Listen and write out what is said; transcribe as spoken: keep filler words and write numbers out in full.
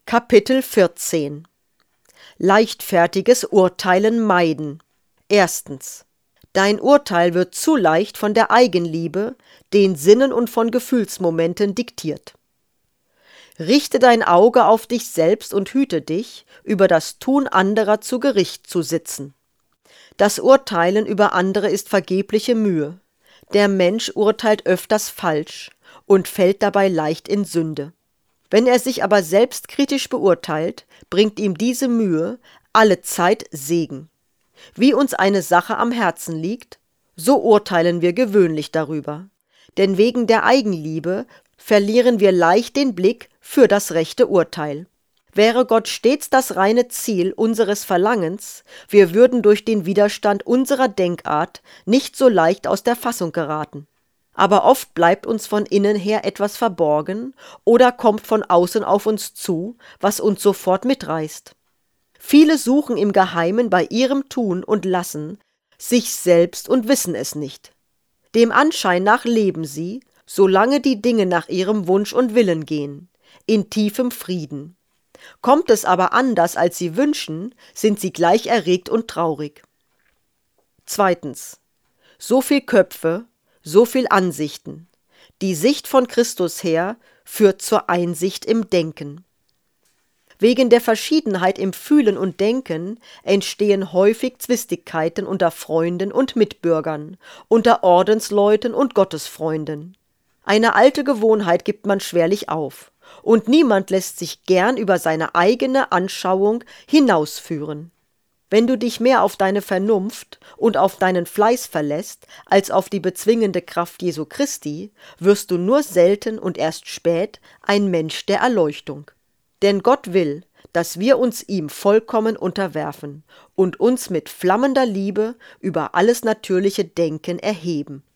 Kapitel vierzehn. Leichtfertiges Urteilen meiden. Erstens. Dein Urteil wird zu leicht von der Eigenliebe, den Sinnen und von Gefühlsmomenten diktiert. Richte dein Auge auf dich selbst und hüte dich, über das Tun anderer zu Gericht zu sitzen. Das Urteilen über andere ist vergebliche Mühe. Der Mensch urteilt öfters falsch und fällt dabei leicht in Sünde. Wenn er sich aber selbst kritisch beurteilt, bringt ihm diese Mühe alle Zeit Segen. Wie uns eine Sache am Herzen liegt, so urteilen wir gewöhnlich darüber. Denn wegen der Eigenliebe verlieren wir leicht den Blick für das rechte Urteil. Wäre Gott stets das reine Ziel unseres Verlangens, wir würden durch den Widerstand unserer Denkart nicht so leicht aus der Fassung geraten. Aber oft bleibt uns von innen her etwas verborgen oder kommt von außen auf uns zu, was uns sofort mitreißt. Viele suchen im Geheimen bei ihrem Tun und Lassen sich selbst und wissen es nicht. Dem Anschein nach leben sie, solange die Dinge nach ihrem Wunsch und Willen gehen, in tiefem Frieden. Kommt es aber anders, als sie wünschen, sind sie gleich erregt und traurig. Zweitens. So viel Köpfe, so viel Ansichten. Die Sicht von Christus her führt zur Einsicht im Denken. Wegen der Verschiedenheit im Fühlen und Denken entstehen häufig Zwistigkeiten unter Freunden und Mitbürgern, unter Ordensleuten und Gottesfreunden. Eine alte Gewohnheit gibt man schwerlich auf, und niemand lässt sich gern über seine eigene Anschauung hinausführen. Wenn du dich mehr auf deine Vernunft und auf deinen Fleiß verlässt, als auf die bezwingende Kraft Jesu Christi, wirst du nur selten und erst spät ein Mensch der Erleuchtung. Denn Gott will, dass wir uns ihm vollkommen unterwerfen und uns mit flammender Liebe über alles natürliche Denken erheben.